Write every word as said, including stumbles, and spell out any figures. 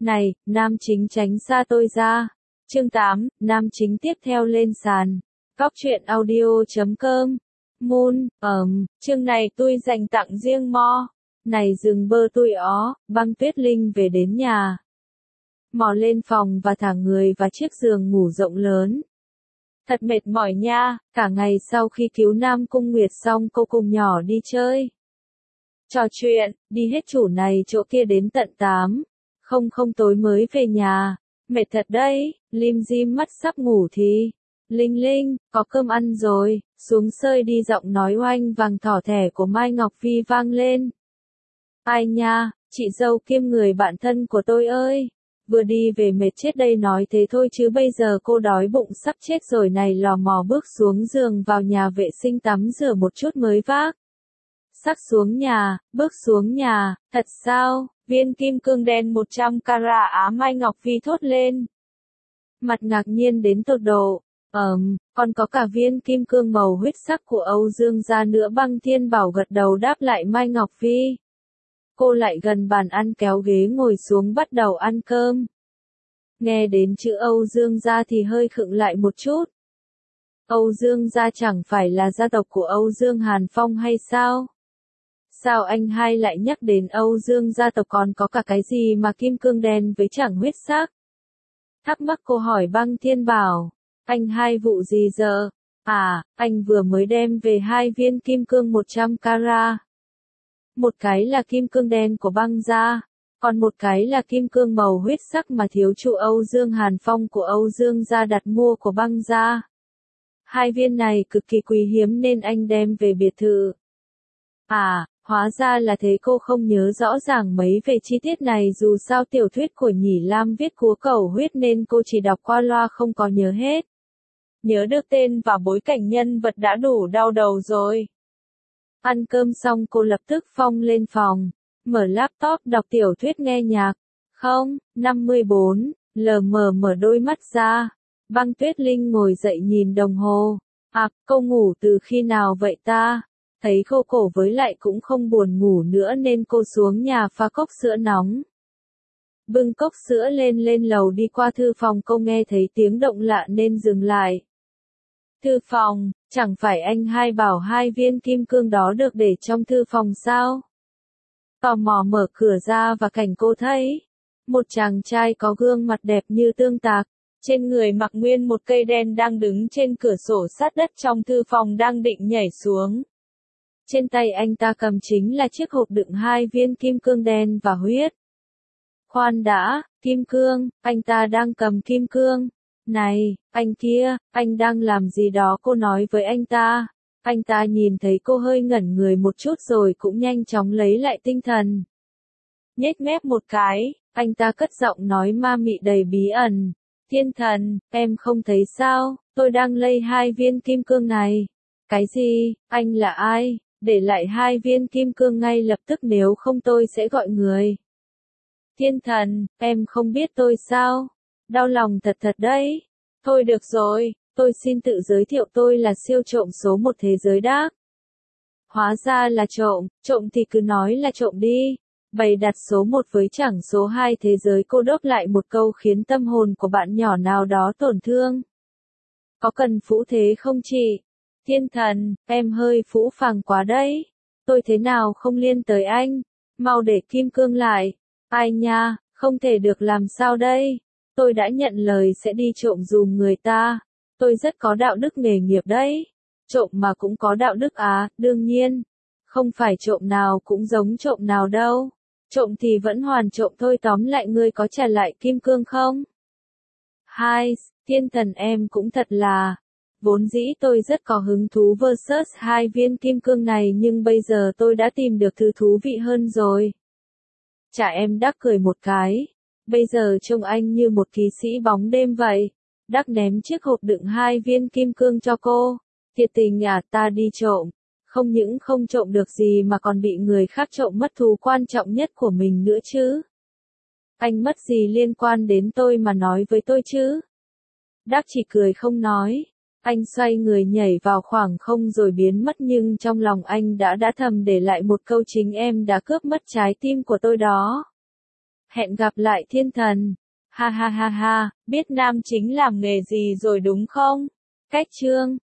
Này, nam chính tránh xa tôi ra. Chương tám, nam chính tiếp theo lên sàn. Góc truyện audio chấm com. Moon, ẩm, chương này tôi dành tặng riêng Mo. Này dừng bơ tôi ó, Băng Tuyết Linh về đến nhà. Mò lên phòng và thả người vào chiếc giường ngủ rộng lớn. Thật mệt mỏi nha, cả ngày sau khi cứu Nam Cung Nguyệt xong cô cùng nhỏ đi chơi. Trò chuyện, đi hết chủ này chỗ kia đến tận tám. Không không tối mới về nhà. Mệt thật đấy, lim dim mắt sắp ngủ thì. Linh Linh, có cơm ăn rồi, xuống sơi đi giọng nói oanh vàng thỏ thẻ của Mai Ngọc Phi vang lên. Ai nha, chị dâu kiêm người bạn thân của tôi ơi. Vừa đi về mệt chết đây nói thế thôi chứ bây giờ cô đói bụng sắp chết rồi này lò mò bước xuống giường vào nhà vệ sinh tắm rửa một chút mới vác. Sắc xuống nhà, bước xuống nhà, thật sao, viên kim cương đen một trăm carat á Mai Ngọc Phi thốt lên. Mặt ngạc nhiên đến tột độ, ờm, còn có cả viên kim cương màu huyết sắc của Âu Dương gia nữa. Băng Thiên Bảo gật đầu đáp lại Mai Ngọc Phi. Cô lại gần bàn ăn kéo ghế ngồi xuống bắt đầu ăn cơm. Nghe đến chữ Âu Dương gia thì hơi khựng lại một chút. Âu Dương gia chẳng phải là gia tộc của Âu Dương Hàn Phong hay sao? Sao anh hai lại nhắc đến Âu Dương gia tộc còn có cả cái gì mà kim cương đen với chẳng huyết sắc? Thắc mắc cô hỏi Băng Thiên Bảo. Anh hai vụ gì giờ? À, anh vừa mới đem về hai viên kim cương một trăm carat. Một cái là kim cương đen của Băng gia, còn một cái là kim cương màu huyết sắc mà thiếu chủ Âu Dương Hàn Phong của Âu Dương gia đặt mua của Băng gia. Hai viên này cực kỳ quý hiếm nên anh đem về biệt thự. À, hóa ra là thế. Cô không nhớ rõ ràng mấy về chi tiết này dù sao tiểu thuyết của Nhĩ Lam viết cúa cầu huyết nên cô chỉ đọc qua loa không có nhớ hết. Nhớ được tên và bối cảnh nhân vật đã đủ đau đầu rồi. Ăn cơm xong cô lập tức phong lên phòng, mở laptop đọc tiểu thuyết nghe nhạc. Không, năm mươi bốn, lờ mờ mở đôi mắt ra. Băng Tuyết Linh ngồi dậy nhìn đồng hồ. À, cô ngủ từ khi nào vậy ta? Thấy khô cổ với lại cũng không buồn ngủ nữa nên cô xuống nhà pha cốc sữa nóng. Bưng cốc sữa lên lên lầu đi qua thư phòng cô nghe thấy tiếng động lạ nên dừng lại. Thư phòng, chẳng phải anh hai bảo hai viên kim cương đó được để trong thư phòng sao? Tò mò mở cửa ra và cảnh cô thấy. Một chàng trai có gương mặt đẹp như tương tạc. Trên người mặc nguyên một cây đen đang đứng trên cửa sổ sát đất trong thư phòng đang định nhảy xuống. Trên tay anh ta cầm chính là chiếc hộp đựng hai viên kim cương đen và huyết. Khoan đã, kim cương, anh ta đang cầm kim cương. Này, anh kia, anh đang làm gì đó cô nói với anh ta. Anh ta nhìn thấy cô hơi ngẩn người một chút rồi cũng nhanh chóng lấy lại tinh thần. Nhếch mép một cái, anh ta cất giọng nói ma mị đầy bí ẩn. Thiên thần, em không thấy sao, tôi đang lay hai viên kim cương này. Cái gì, anh là ai? Để lại hai viên kim cương ngay lập tức nếu không tôi sẽ gọi người. Thiên thần, em không biết tôi sao? Đau lòng thật thật đấy. Thôi được rồi, tôi xin tự giới thiệu tôi là siêu trộm số một thế giới đác. Hóa ra là trộm, trộm thì cứ nói là trộm đi. Bày đặt số một với chẳng số hai thế giới. Cô đốt lại một câu khiến tâm hồn của bạn nhỏ nào đó tổn thương. Có cần phũ thế không chị? Thiên thần, em hơi phũ phàng quá đấy. Tôi thế nào không liên tới anh? Mau để kim cương lại. Ai nha, không thể được làm sao đây? Tôi đã nhận lời sẽ đi trộm giùm người ta. Tôi rất có đạo đức nghề nghiệp đấy. Trộm mà cũng có đạo đức à, đương nhiên. Không phải trộm nào cũng giống trộm nào đâu. Trộm thì vẫn hoàn trộm thôi. Tóm lại ngươi có trả lại kim cương không? Hai, thiên thần em cũng thật là. Vốn dĩ tôi rất có hứng thú versus hai viên kim cương này nhưng bây giờ tôi đã tìm được thứ thú vị hơn rồi. Chả em đắc cười một cái. Bây giờ trông anh như một kỵ sĩ bóng đêm vậy. Đắc ném chiếc hộp đựng hai viên kim cương cho cô. Thiệt tình à, ta đi trộm. Không những không trộm được gì mà còn bị người khác trộm mất thú quan trọng nhất của mình nữa chứ. Anh mất gì liên quan đến tôi mà nói với tôi chứ? Đắc chỉ cười không nói. Anh xoay người nhảy vào khoảng không rồi biến mất nhưng trong lòng anh đã đã thầm để lại một câu chính em đã cướp mất trái tim của tôi đó. Hẹn gặp lại thiên thần. Ha ha ha ha, biết nam chính làm nghề gì rồi đúng không? Cách chương